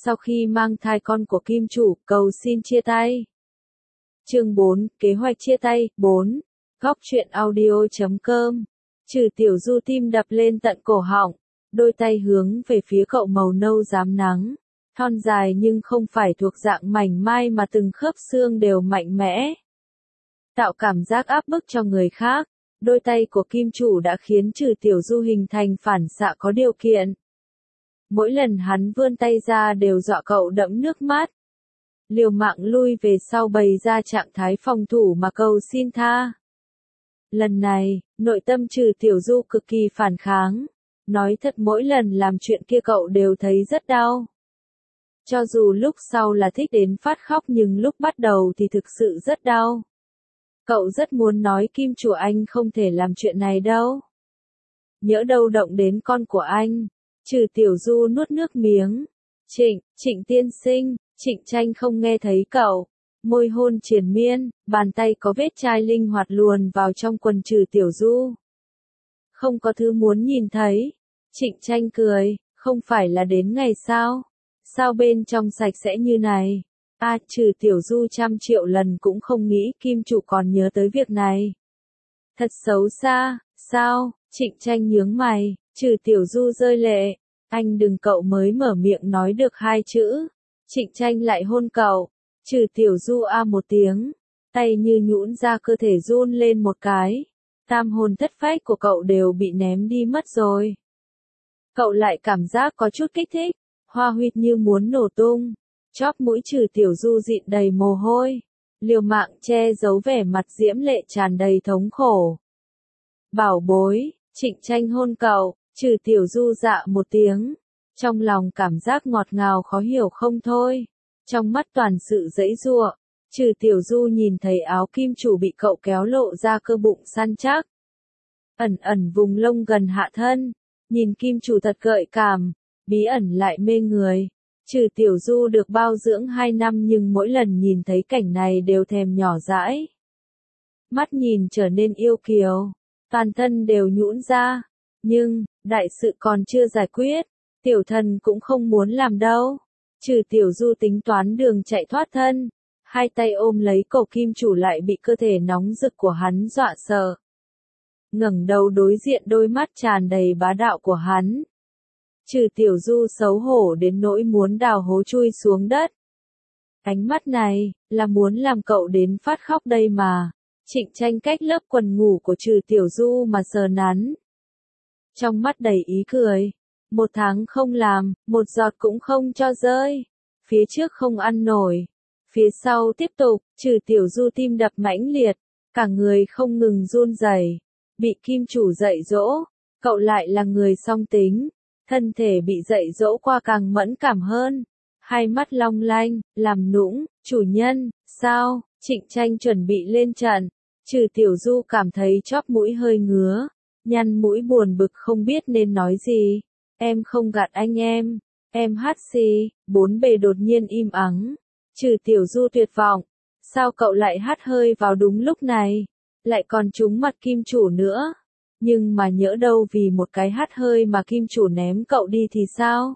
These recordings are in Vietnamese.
sau khi mang thai con của kim chủ, cầu xin chia tay. Chương 4, kế hoạch chia tay. 4. Góc truyện audio.com. Trừ Tiểu Du tim đập lên tận cổ họng, đôi tay hướng về phía cậu màu nâu rám nắng, thon dài nhưng không phải thuộc dạng mảnh mai mà từng khớp xương đều mạnh mẽ, tạo cảm giác áp bức cho người khác. Đôi tay của kim chủ đã khiến Trừ Tiểu Du hình thành phản xạ có điều kiện. Mỗi lần hắn vươn tay ra đều dọa cậu đẫm nước mắt. Liều mạng lui về sau bày ra trạng thái phòng thủ mà cầu xin tha. Lần này, nội tâm Trừ Tiểu Du cực kỳ phản kháng. Nói thật mỗi lần làm chuyện kia cậu đều thấy rất đau. Cho dù lúc sau là thích đến phát khóc nhưng lúc bắt đầu thì thực sự rất đau. Cậu rất muốn nói kim chủ anh không thể làm chuyện này đâu. Nhỡ đâu động đến con của anh. Trừ Tiểu Du nuốt nước miếng. Trịnh tiên sinh, Trịnh Tranh không nghe thấy cậu. Môi hôn triền miên, bàn tay có vết chai linh hoạt luồn vào trong quần Trừ Tiểu Du. Không có thứ muốn nhìn thấy. Trịnh Tranh cười, không phải là đến ngày sao? Sao bên trong sạch sẽ như này? Trừ Tiểu Du 100 triệu lần cũng không nghĩ kim chủ còn nhớ tới việc này. Thật xấu xa, sao? Trịnh Tranh nhướng mày, Trừ Tiểu Du rơi lệ. Anh đừng, cậu mới mở miệng nói được 2 chữ. Trịnh Tranh lại hôn cậu. Trừ Tiểu Du một tiếng, tay như nhũn ra cơ thể run lên một cái. Tam hồn thất phách của cậu đều bị ném đi mất rồi. Cậu lại cảm giác có chút kích thích, hoa huyệt như muốn nổ tung. Chóp mũi Trừ Tiểu Du dịn đầy mồ hôi, liều mạng che giấu vẻ mặt diễm lệ tràn đầy thống khổ. Bảo bối, Trịnh Tranh hôn cậu. Trừ Tiểu Du dạ một tiếng, trong lòng cảm giác ngọt ngào khó hiểu không thôi, trong mắt toàn sự giãy giụa. Trừ Tiểu Du nhìn thấy áo kim chủ bị cậu kéo lộ ra cơ bụng săn chắc, ẩn ẩn vùng lông gần hạ thân, nhìn kim chủ thật gợi cảm, bí ẩn lại mê người. Trừ Tiểu Du được bao dưỡng 2 năm nhưng mỗi lần nhìn thấy cảnh này đều thèm nhỏ dãi. Mắt nhìn trở nên yêu kiều, toàn thân đều nhũn ra. Nhưng, đại sự còn chưa giải quyết, tiểu thần cũng không muốn làm đâu. Trừ Tiểu Du tính toán đường chạy thoát thân, 2 tay ôm lấy cổ kim chủ lại bị cơ thể nóng rực của hắn dọa sợ. Ngẩng đầu đối diện đôi mắt tràn đầy bá đạo của hắn. Trừ Tiểu Du xấu hổ đến nỗi muốn đào hố chui xuống đất. Ánh mắt này, là muốn làm cậu đến phát khóc đây mà. Trịnh Tranh cách lớp quần ngủ của Trừ Tiểu Du mà sờ nắn. Trong mắt đầy ý cười. 1 tháng không làm, 1 giọt cũng không cho rơi. Phía trước không ăn nổi. Phía sau tiếp tục, Trừ Tiểu Du tim đập mãnh liệt. Cả người không ngừng run rẩy. Bị kim chủ dạy dỗ. Cậu lại là người song tính. Thân thể bị dạy dỗ qua càng mẫn cảm hơn. 2 mắt long lanh, làm nũng, chủ nhân, sao? Trịnh Tranh chuẩn bị lên trận. Trừ Tiểu Du cảm thấy chóp mũi hơi ngứa. Nhăn mũi buồn bực không biết nên nói gì. Em không gạt anh em hát xì. 4 bề đột nhiên im ắng. Trừ Tiểu Du tuyệt vọng. Sao cậu lại hắt hơi vào đúng lúc này? Lại còn trúng mặt kim chủ nữa. Nhưng mà nhỡ đâu vì một cái hắt hơi mà kim chủ ném cậu đi thì sao?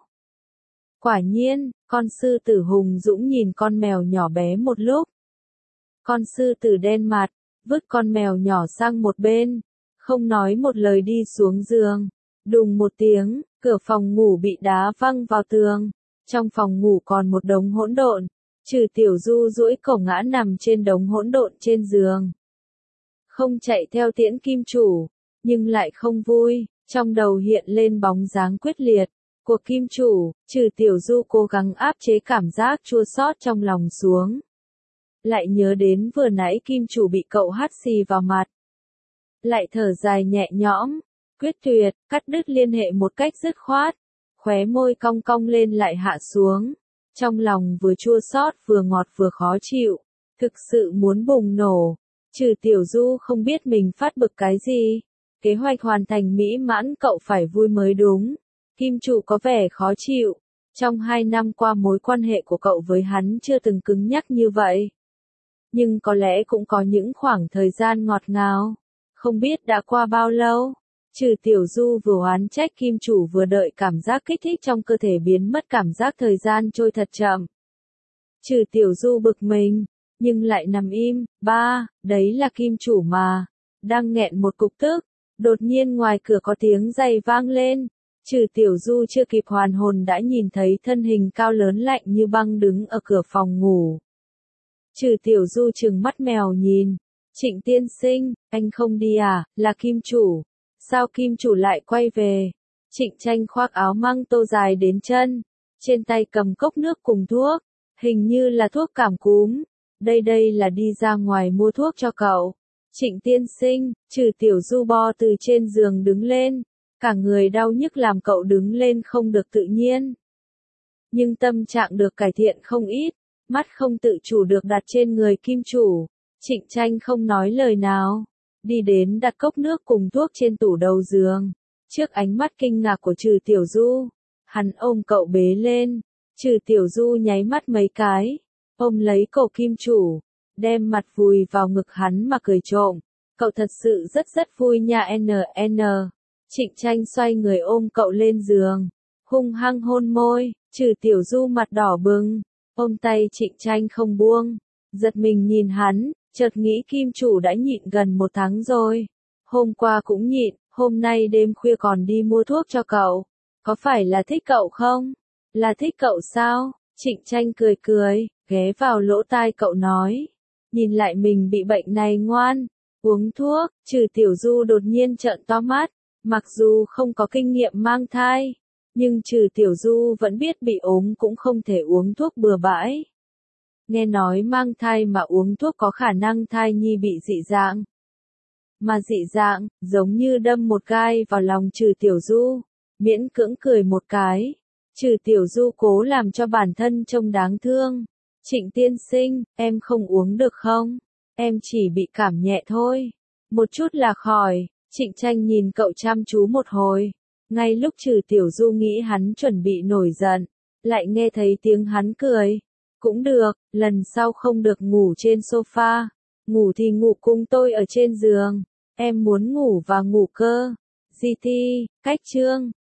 Quả nhiên, con sư tử hùng dũng nhìn con mèo nhỏ bé một lúc. Con sư tử đen mặt, vứt con mèo nhỏ sang một bên. Không nói một lời đi xuống giường. Đùng một tiếng, cửa phòng ngủ bị đá văng vào tường. Trong phòng ngủ còn một đống hỗn độn. Trừ Tiểu Du duỗi cổ ngã nằm trên đống hỗn độn trên giường. Không chạy theo tiễn kim chủ, nhưng lại không vui. Trong đầu hiện lên bóng dáng quyết liệt của kim chủ. Trừ Tiểu Du cố gắng áp chế cảm giác chua xót trong lòng xuống. Lại nhớ đến vừa nãy kim chủ bị cậu hắt xì vào mặt. Lại thở dài nhẹ nhõm, quyết tuyệt, cắt đứt liên hệ một cách dứt khoát. Khóe môi cong cong lên lại hạ xuống. Trong lòng vừa chua xót vừa ngọt vừa khó chịu. Thực sự muốn bùng nổ. Trừ Tiểu Du không biết mình phát bực cái gì. Kế hoạch hoàn thành mỹ mãn cậu phải vui mới đúng. Kim chủ có vẻ khó chịu. Trong 2 năm qua mối quan hệ của cậu với hắn chưa từng cứng nhắc như vậy. Nhưng có lẽ cũng có những khoảng thời gian ngọt ngào. Không biết đã qua bao lâu. Trừ Tiểu Du vừa oán trách kim chủ vừa đợi cảm giác kích thích trong cơ thể biến mất, cảm giác thời gian trôi thật chậm. Trừ Tiểu Du bực mình, nhưng lại nằm im. Ba, đấy là kim chủ mà. Đang nghẹn một cục tức, đột nhiên ngoài cửa có tiếng giày vang lên. Trừ Tiểu Du chưa kịp hoàn hồn đã nhìn thấy thân hình cao lớn lạnh như băng đứng ở cửa phòng ngủ. Trừ Tiểu Du trừng mắt mèo nhìn. Trịnh tiên sinh, anh không đi à, là kim chủ. Sao kim chủ lại quay về? Trịnh Tranh khoác áo măng tô dài đến chân, trên tay cầm cốc nước cùng thuốc, hình như là thuốc cảm cúm. Đây là đi ra ngoài mua thuốc cho cậu. Trịnh tiên sinh, Trừ Tiểu Du bo từ trên giường đứng lên, cả người đau nhức làm cậu đứng lên không được tự nhiên. Nhưng tâm trạng được cải thiện không ít, mắt không tự chủ được đặt trên người kim chủ. Trịnh Tranh không nói lời nào, đi đến đặt cốc nước cùng thuốc trên tủ đầu giường. Trước ánh mắt kinh ngạc của Trừ Tiểu Du, hắn ôm cậu bế lên. Trừ Tiểu Du nháy mắt mấy cái, ôm lấy cổ kim chủ, đem mặt vùi vào ngực hắn mà cười trộm. Cậu thật sự rất vui nha NN. Trịnh Tranh xoay người ôm cậu lên giường, hung hăng hôn môi. Trừ Tiểu Du mặt đỏ bừng, ôm tay Trịnh Tranh không buông, giật mình nhìn hắn, chợt nghĩ kim chủ đã nhịn gần 1 tháng rồi. Hôm qua cũng nhịn, hôm nay đêm khuya còn đi mua thuốc cho cậu. Có phải là thích cậu không? Là thích cậu sao? Trịnh Tranh cười, ghé vào lỗ tai cậu nói. Nhìn lại mình bị bệnh này ngoan, uống thuốc. Trừ Tiểu Du đột nhiên trợn to mắt, mặc dù không có kinh nghiệm mang thai, nhưng Trừ Tiểu Du vẫn biết bị ốm cũng không thể uống thuốc bừa bãi. Nghe nói mang thai mà uống thuốc có khả năng thai nhi bị dị dạng. Mà dị dạng, giống như đâm một gai vào lòng Trừ Tiểu Du, miễn cưỡng cười một cái. Trừ Tiểu Du cố làm cho bản thân trông đáng thương. Trịnh tiên sinh, em không uống được không? Em chỉ bị cảm nhẹ thôi. Một chút là khỏi. Trịnh Tranh nhìn cậu chăm chú một hồi. Ngay lúc Trừ Tiểu Du nghĩ hắn chuẩn bị nổi giận, lại nghe thấy tiếng hắn cười. Cũng được, lần sau không được ngủ trên sofa. Ngủ thì ngủ cùng tôi ở trên giường. Em muốn ngủ và ngủ cơ. GT, cách chương.